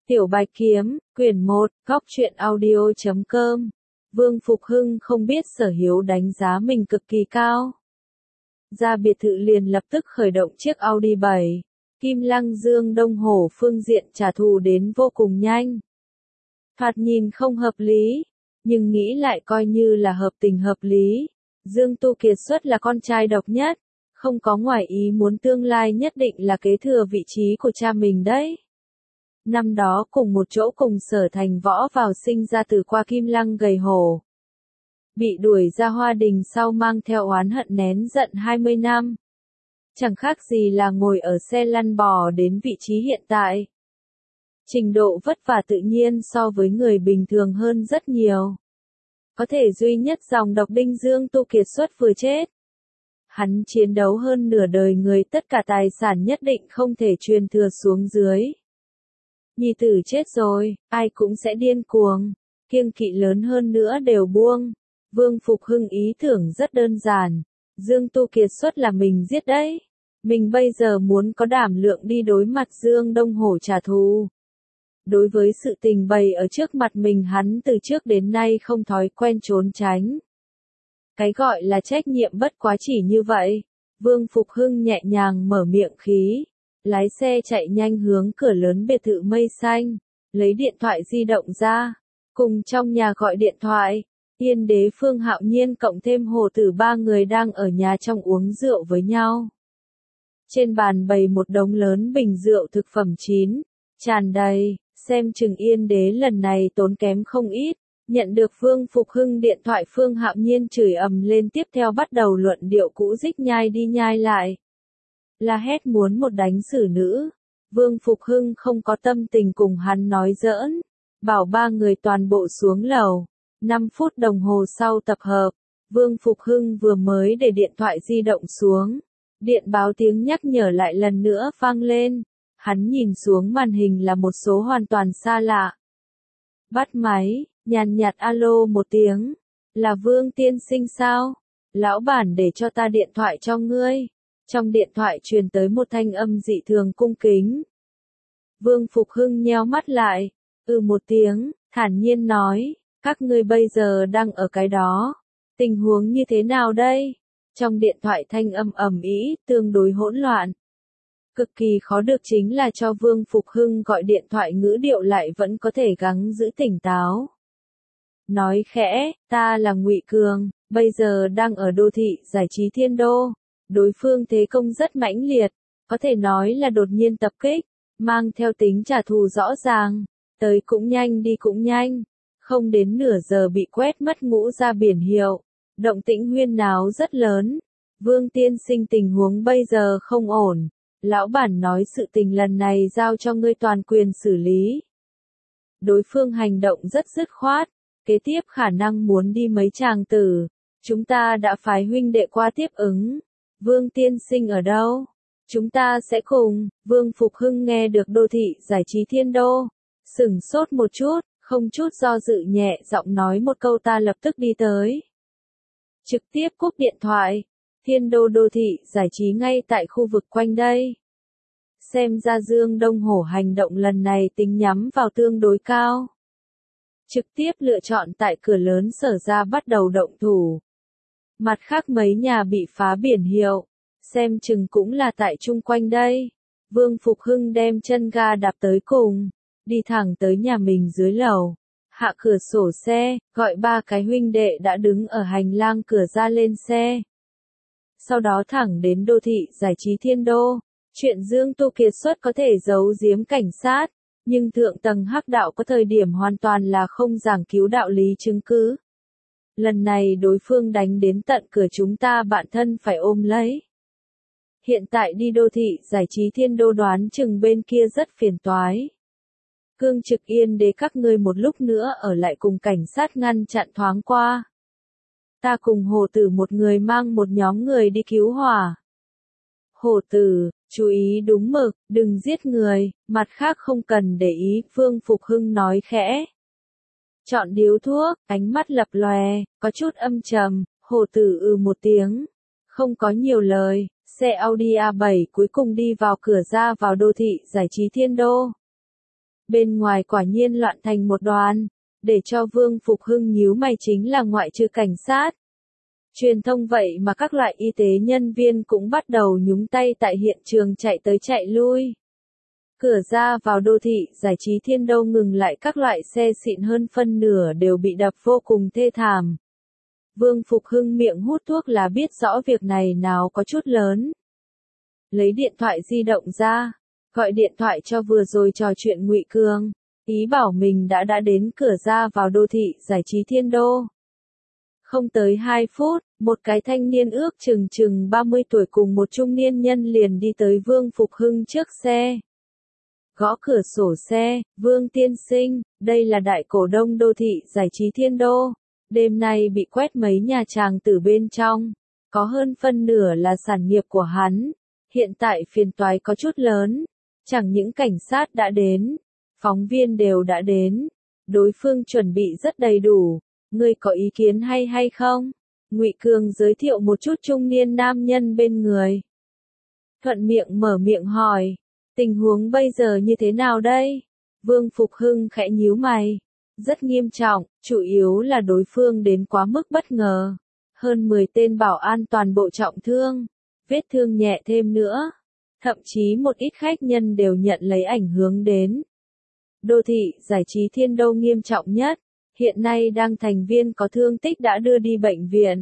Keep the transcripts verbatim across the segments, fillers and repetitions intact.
Tiểu Bạch Kiếm, quyển một, góc truyện audio chấm com. Vương Phục Hưng không biết Sở Hiếu đánh giá mình cực kỳ cao. Ra biệt thự liền lập tức khởi động chiếc Audi bảy. Kim Lăng Dương Đông Hồ phương diện trả thù đến vô cùng nhanh. Thoạt nhìn không hợp lý, nhưng nghĩ lại coi như là hợp tình hợp lý. Dương Tu Kiệt xuất là con trai độc nhất, không có ngoài ý muốn tương lai nhất định là kế thừa vị trí của cha mình đấy. Năm đó cùng một chỗ cùng Sở Thành Võ vào sinh ra từ qua Kim Lăng gầy hổ. Bị đuổi ra Hoa Đình sau mang theo oán hận nén giận hai mươi năm. Chẳng khác gì là ngồi ở xe lăn bò đến vị trí hiện tại. Trình độ vất vả tự nhiên so với người bình thường hơn rất nhiều. Có thể duy nhất dòng độc đinh Dương Tu Kiệt xuất vừa chết. Hắn chiến đấu hơn nửa đời người, tất cả tài sản nhất định không thể truyền thừa xuống dưới. Nhi tử chết rồi, ai cũng sẽ điên cuồng, kiêng kỵ lớn hơn nữa đều buông. Vương Phục Hưng ý tưởng rất đơn giản, Dương Tu Kiệt xuất là mình giết đấy. Mình bây giờ muốn có đảm lượng đi đối mặt Dương Đông Hổ trả thù. Đối với sự tình bày ở trước mặt mình, hắn từ trước đến nay không thói quen trốn tránh. Cái gọi là trách nhiệm bất quá chỉ như vậy. Vương Phục Hưng nhẹ nhàng mở miệng khí, lái xe chạy nhanh hướng cửa lớn biệt thự mây xanh, lấy điện thoại di động ra, cùng trong nhà gọi điện thoại. Yên Đế Phương Hạo Nhiên cộng thêm Hồ Tử ba người đang ở nhà trong uống rượu với nhau. Trên bàn bày một đống lớn bình rượu thực phẩm chín, tràn đầy, xem chừng Yên Đế lần này tốn kém không ít. Nhận được Vương Phục Hưng điện thoại, Phương Hạo Nhiên chửi ầm lên, tiếp theo bắt đầu luận điệu cũ dích nhai đi nhai lại. La hét muốn một đánh xử nữ. Vương Phục Hưng không có tâm tình cùng hắn nói giỡn, bảo ba người toàn bộ xuống lầu. năm phút đồng hồ sau tập hợp, Vương Phục Hưng vừa mới để điện thoại di động xuống. Điện báo tiếng nhắc nhở lại lần nữa vang lên. Hắn nhìn xuống màn hình là một số hoàn toàn xa lạ. Bắt máy, nhàn nhạt alo một tiếng. Là Vương tiên sinh sao? Lão bản để cho ta điện thoại cho ngươi. Trong điện thoại truyền tới một thanh âm dị thường cung kính. Vương Phục Hưng nheo mắt lại, ừ một tiếng, thản nhiên nói, các ngươi bây giờ đang ở cái đó. Tình huống như thế nào đây? Trong điện thoại thanh âm ầm ĩ, tương đối hỗn loạn. Cực kỳ khó được chính là cho Vương Phục Hưng gọi điện thoại ngữ điệu lại vẫn có thể gắng giữ tỉnh táo. Nói khẽ, ta là Ngụy Cường, bây giờ đang ở đô thị giải trí Thiên Đô. Đối phương thế công rất mãnh liệt, có thể nói là đột nhiên tập kích, mang theo tính trả thù rõ ràng. Tới cũng nhanh đi cũng nhanh, không đến nửa giờ bị quét mất ngũ ra biển hiệu. Động tĩnh huyên náo rất lớn. Vương tiên sinh, tình huống bây giờ không ổn. Lão bản nói sự tình lần này giao cho ngươi toàn quyền xử lý. Đối phương hành động rất dứt khoát, kế tiếp khả năng muốn đi mấy chàng tử. Chúng ta đã phái huynh đệ qua tiếp ứng. Vương tiên sinh ở đâu? Chúng ta sẽ cùng. Vương Phục Hưng nghe được đô thị giải trí Thiên Đô, sửng sốt một chút, không chút do dự nhẹ giọng nói một câu, ta lập tức đi tới. Trực tiếp cúp điện thoại. Thiên Đô đô thị giải trí ngay tại khu vực quanh đây. Xem ra Dương Đông Hổ hành động lần này tính nhắm vào tương đối cao. Trực tiếp lựa chọn tại cửa lớn Sở ra bắt đầu động thủ. Mặt khác mấy nhà bị phá biển hiệu, xem chừng cũng là tại chung quanh đây. Vương Phục Hưng đem chân ga đạp tới cùng, đi thẳng tới nhà mình dưới lầu. Hạ cửa sổ xe, gọi ba cái huynh đệ đã đứng ở hành lang cửa ra lên xe. Sau đó thẳng đến đô thị giải trí Thiên Đô. Chuyện Dương Tu Kiệt xuất có thể giấu giếm cảnh sát, nhưng thượng tầng hắc đạo có thời điểm hoàn toàn là không giảng cứu đạo lý chứng cứ. Lần này đối phương đánh đến tận cửa, chúng ta bạn thân phải ôm lấy. Hiện tại đi đô thị giải trí Thiên Đô đoán chừng bên kia rất phiền toái. Cương Trực, Yên Đế các ngươi một lúc nữa ở lại cùng cảnh sát ngăn chặn thoáng qua. Ta cùng Hồ Tử một người mang một nhóm người đi cứu hỏa. Hồ Tử, chú ý đúng mực, đừng giết người, mặt khác không cần để ý, Vương Phục Hưng nói khẽ. Chọn điếu thuốc, ánh mắt lập lòe, có chút âm trầm. Hồ Tử ừ một tiếng, không có nhiều lời. Xe Audi A bảy cuối cùng đi vào cửa ra vào đô thị giải trí Thiên Đô. Bên ngoài quả nhiên loạn thành một đoàn, để cho Vương Phục Hưng nhíu mày chính là ngoại trừ cảnh sát. Truyền thông vậy mà các loại y tế nhân viên cũng bắt đầu nhúng tay tại hiện trường chạy tới chạy lui. Cửa ra vào đô thị giải trí Thiên Đô ngừng lại, các loại xe xịn hơn phân nửa đều bị đập vô cùng thê thảm. Vương Phục Hưng miệng hút thuốc là biết rõ việc này nào có chút lớn. Lấy điện thoại di động ra, gọi điện thoại cho vừa rồi trò chuyện Ngụy Cường, ý bảo mình đã đã đến cửa ra vào đô thị giải trí Thiên Đô. Không tới hai phút, một cái thanh niên ước chừng chừng ba mươi tuổi cùng một trung niên nhân liền đi tới Vương Phục Hưng trước xe. Gõ cửa sổ xe, Vương tiên sinh, đây là đại cổ đông đô thị giải trí Thiên Đô. Đêm nay bị quét mấy nhà tràng tử bên trong, có hơn phân nửa là sản nghiệp của hắn. Hiện tại phiền toái có chút lớn, chẳng những cảnh sát đã đến, phóng viên đều đã đến, đối phương chuẩn bị rất đầy đủ, ngươi có ý kiến hay hay không? Ngụy Cường giới thiệu một chút trung niên nam nhân bên người. Thuận miệng mở miệng hỏi, tình huống bây giờ như thế nào đây? Vương Phục Hưng khẽ nhíu mày, rất nghiêm trọng, chủ yếu là đối phương đến quá mức bất ngờ, hơn mười tên bảo an toàn bộ trọng thương. Vết thương nhẹ thêm nữa, thậm chí một ít khách nhân đều nhận lấy ảnh hưởng đến. Đô thị giải trí Thiên Đô nghiêm trọng nhất, hiện nay đang thành viên có thương tích đã đưa đi bệnh viện.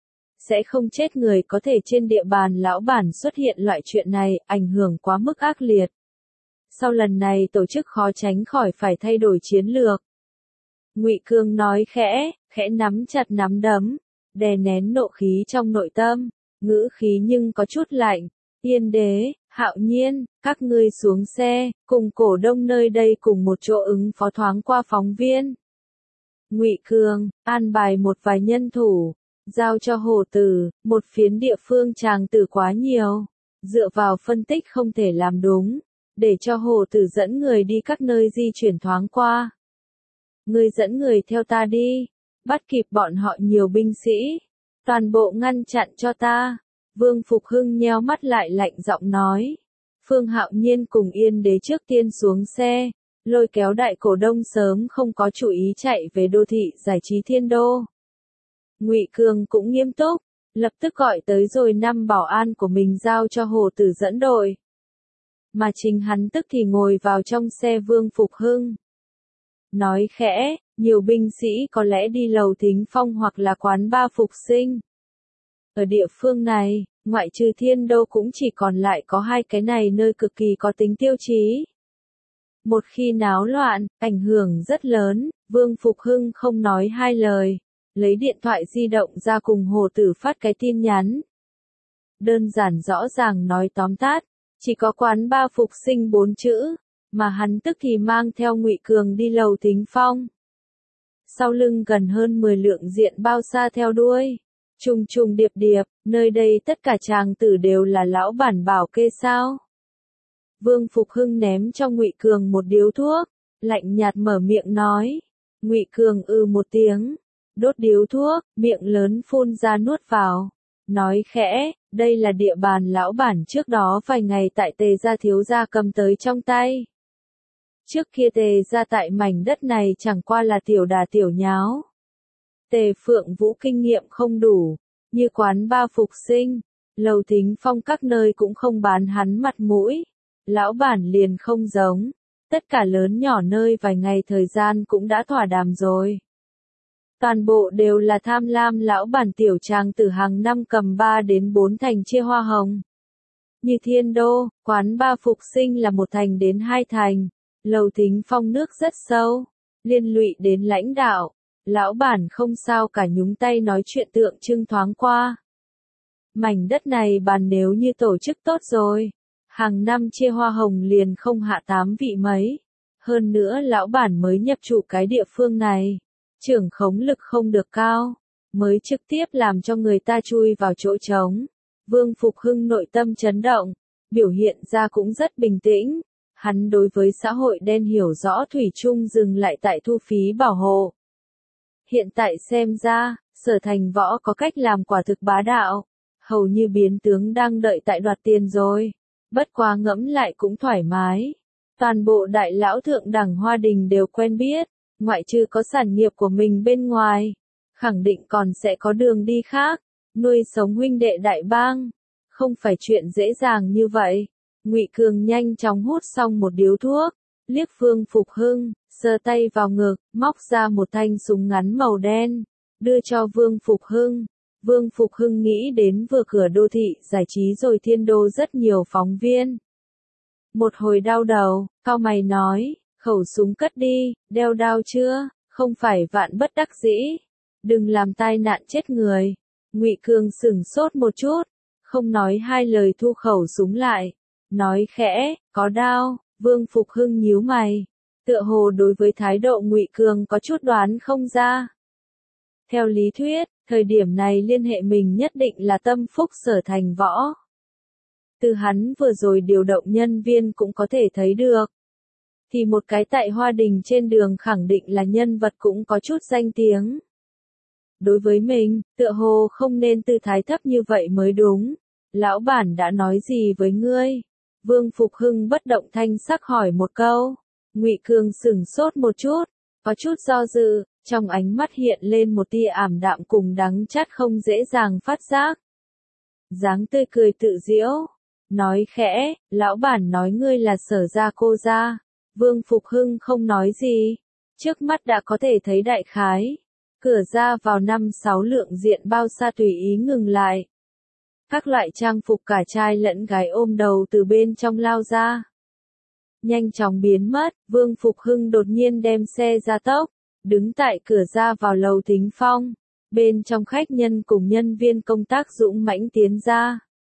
Sẽ không chết người có thể trên địa bàn lão bản xuất hiện loại chuyện này, ảnh hưởng quá mức ác liệt. Sau lần này tổ chức khó tránh khỏi phải thay đổi chiến lược. Ngụy Cường nói khẽ, khẽ nắm chặt nắm đấm, đè nén nộ khí trong nội tâm. Ngữ khí nhưng có chút lạnh. Yên Đế, Hạo Nhiên, các ngươi xuống xe, cùng cổ đông nơi đây cùng một chỗ ứng phó thoáng qua phóng viên. Ngụy Cường, an bài một vài nhân thủ, giao cho Hồ Tử, một phiến địa phương tràng tử quá nhiều. Dựa vào phân tích không thể làm đúng, để cho Hồ Tử dẫn người đi các nơi di chuyển thoáng qua. Ngươi dẫn người theo ta đi, bắt kịp bọn họ nhiều binh sĩ. Toàn bộ ngăn chặn cho ta. Vương Phục Hưng nheo mắt lại lạnh giọng nói. Phương Hạo Nhiên cùng Yên Đế trước tiên xuống xe, lôi kéo đại cổ đông sớm không có chủ ý chạy về đô thị giải trí Thiên Đô. Ngụy Cường cũng nghiêm túc, lập tức gọi tới rồi năm bảo an của mình giao cho Hồ Tử dẫn đội. Mà chính hắn tức thì ngồi vào trong xe Vương Phục Hưng. Nói khẽ, nhiều binh sĩ có lẽ đi lầu Thính Phong hoặc là quán ba phục sinh. Ở địa phương này, ngoại trừ Thiên Đô cũng chỉ còn lại có hai cái này nơi cực kỳ có tính tiêu chí. Một khi náo loạn, ảnh hưởng rất lớn, Vương Phục Hưng không nói hai lời, lấy điện thoại di động ra cùng Hồ Tử phát cái tin nhắn. Đơn giản rõ ràng nói tóm tắt, chỉ có quán ba phục sinh bốn chữ, mà hắn tức thì mang theo Ngụy Cường đi lầu Thính Phong. Sau lưng gần hơn mười lượng diện bao xa theo đuôi. Trùng trùng điệp điệp, nơi đây tất cả tràng tử đều là lão bản bảo kê sao. Vương Phục Hưng ném cho Ngụy Cường một điếu thuốc, lạnh nhạt mở miệng nói. Ngụy Cường ư một tiếng, đốt điếu thuốc, miệng lớn phun ra nuốt vào. Nói khẽ, đây là địa bàn lão bản trước đó vài ngày tại Tề gia thiếu gia cầm tới trong tay. Trước kia Tề gia tại mảnh đất này chẳng qua là tiểu đà tiểu nháo. Tề Phượng Vũ kinh nghiệm không đủ, như quán ba phục sinh, lầu Thính Phong các nơi cũng không bán hắn mặt mũi. Lão bản liền không giống, tất cả lớn nhỏ nơi vài ngày thời gian cũng đã thỏa đàm rồi. Toàn bộ đều là tham lam lão bản tiểu tràng tử hàng năm cầm ba đến bốn thành chia hoa hồng. Như Thiên Đô, quán ba phục sinh là một thành đến hai thành, lầu Thính Phong nước rất sâu, liên lụy đến lãnh đạo. Lão bản không sao cả nhúng tay nói chuyện tượng trưng thoáng qua. Mảnh đất này bàn nếu như tổ chức tốt rồi, hàng năm chia hoa hồng liền không hạ tám vị mấy. Hơn nữa lão bản mới nhập chủ cái địa phương này, trưởng khống lực không được cao, mới trực tiếp làm cho người ta chui vào chỗ trống. Vương Phục Hưng nội tâm chấn động, biểu hiện ra cũng rất bình tĩnh. Hắn đối với xã hội đen hiểu rõ thủy chung dừng lại tại thu phí bảo hộ. Hiện tại xem ra, Sở Thành Võ có cách làm quả thực bá đạo, hầu như biến tướng đang đợi tại đoạt tiền rồi. Bất quá ngẫm lại cũng thoải mái. Toàn bộ đại lão thượng đẳng Hoa Đình đều quen biết, ngoại trừ có sản nghiệp của mình bên ngoài, khẳng định còn sẽ có đường đi khác, nuôi sống huynh đệ đại bang, không phải chuyện dễ dàng như vậy. Ngụy Cường nhanh chóng hút xong một điếu thuốc, liếc Vương Phục Hưng, giơ tay vào ngực, móc ra một thanh súng ngắn màu đen, đưa cho Vương Phục Hưng. Vương Phục Hưng nghĩ đến vừa cửa đô thị giải trí rồi thiên đô rất nhiều phóng viên. Một hồi đau đầu, cau mày nói, khẩu súng cất đi, đeo đao chưa, không phải vạn bất đắc dĩ, đừng làm tai nạn chết người. Ngụy Cường sửng sốt một chút, không nói hai lời thu khẩu súng lại, nói khẽ, có đao. Vương Phục Hưng nhíu mày, tựa hồ đối với thái độ Ngụy Cường có chút đoán không ra. Theo lý thuyết, thời điểm này liên hệ mình nhất định là Tâm Phúc Sở Thành Võ. Từ hắn vừa rồi điều động nhân viên cũng có thể thấy được. Thì một cái tại Hoa Đình trên đường khẳng định là nhân vật cũng có chút danh tiếng. Đối với mình, tựa hồ không nên tư thái thấp như vậy mới đúng. Lão bản đã nói gì với ngươi? Vương Phục Hưng bất động thanh sắc hỏi một câu. Ngụy Cường sửng sốt một chút, có chút do dự, trong ánh mắt hiện lên một tia ảm đạm cùng đắng chát không dễ dàng phát giác. Dáng tươi cười tự giễu, nói khẽ, lão bản nói ngươi là Sở gia cô gia. Vương Phục Hưng không nói gì, trước mắt đã có thể thấy đại khái. Cửa ra vào năm sáu lượng diện bao xa tùy ý ngừng lại. Các loại trang phục cả trai lẫn gái ôm đầu từ bên trong lao ra. Nhanh chóng biến mất, Vương Phục Hưng đột nhiên đem xe ra tốc, đứng tại cửa ra vào lầu Thính Phong. Bên trong khách nhân cùng nhân viên công tác dũng mãnh tiến ra.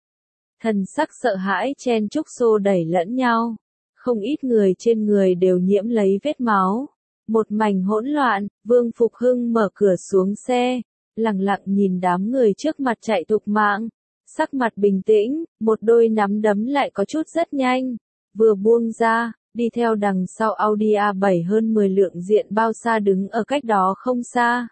Thần sắc sợ hãi chen chúc xô đẩy lẫn nhau. Không ít người trên người đều nhiễm lấy vết máu. Một mảnh hỗn loạn, Vương Phục Hưng mở cửa xuống xe, lặng lặng nhìn đám người trước mặt chạy thục mạng. Sắc mặt bình tĩnh, một đôi nắm đấm lại có chút rất nhanh. Vừa buông ra, đi theo đằng sau Audi a bảy hơn mười lượng diện bao xa đứng ở cách đó không xa.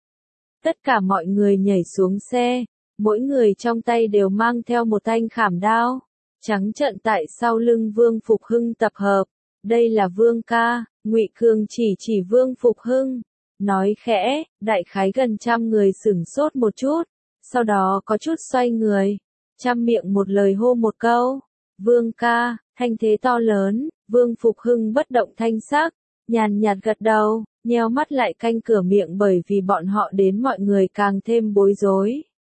Tất cả mọi người nhảy xuống xe, mỗi người trong tay đều mang theo một thanh khảm đao. Trắng trợn tại sau lưng Vương Phục Hưng tập hợp. Đây là Vương ca, Ngụy Cường chỉ chỉ Vương Phục Hưng. Nói khẽ, đại khái gần trăm người sửng sốt một chút. Sau đó có chút xoay người, chăm miệng một lời hô một câu. Vương ca, thanh thế to lớn, Vương Phục Hưng bất động thanh sắc, nhàn nhạt gật đầu, nheo mắt lại canh cửa miệng bởi vì bọn họ đến mọi người càng thêm bối rối.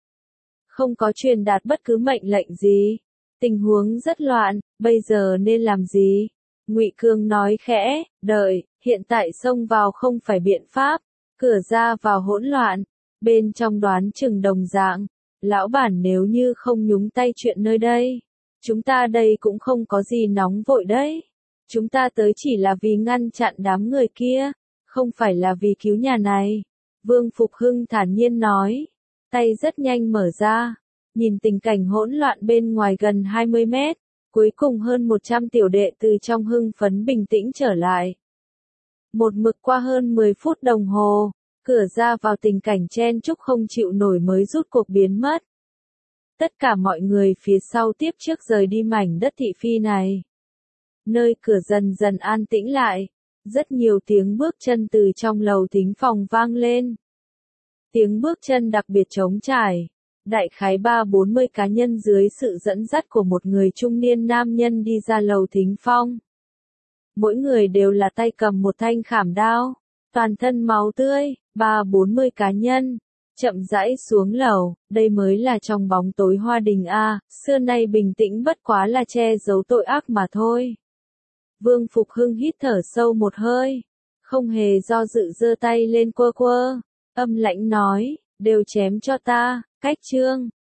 Không có truyền đạt bất cứ mệnh lệnh gì. Tình huống rất loạn, bây giờ nên làm gì? Ngụy Cường nói khẽ, đợi, hiện tại xông vào không phải biện pháp, cửa ra vào hỗn loạn. Bên trong đoán chừng đồng dạng, lão bản nếu như không nhúng tay chuyện nơi đây, chúng ta đây cũng không có gì nóng vội đấy. Chúng ta tới chỉ là vì ngăn chặn đám người kia, không phải là vì cứu nhà này. Vương Phục Hưng thản nhiên nói, tay rất nhanh mở ra, nhìn tình cảnh hỗn loạn bên ngoài gần hai mươi mét, cuối cùng hơn một trăm tiểu đệ từ trong hưng phấn bình tĩnh trở lại. Một mực qua hơn mười phút đồng hồ. Cửa ra vào tình cảnh chen chúc không chịu nổi mới rút cuộc biến mất. Tất cả mọi người phía sau tiếp trước rời đi mảnh đất thị phi này. Nơi cửa dần dần an tĩnh lại. Rất nhiều tiếng bước chân từ trong lầu Thính Phong vang lên. Tiếng bước chân đặc biệt trống trải. Đại khái ba bốn mươi cá nhân dưới sự dẫn dắt của một người trung niên nam nhân đi ra lầu Thính Phong. Mỗi người đều là tay cầm một thanh khảm đao. Toàn thân máu tươi, ba bốn mươi cá nhân, chậm rãi xuống lầu, đây mới là trong bóng tối Hoa Đình a, xưa nay bình tĩnh bất quá là che giấu tội ác mà thôi. Vương Phục Hưng hít thở sâu một hơi, không hề do dự giơ tay lên quơ quơ, âm lãnh nói, đều chém cho ta, cách trương.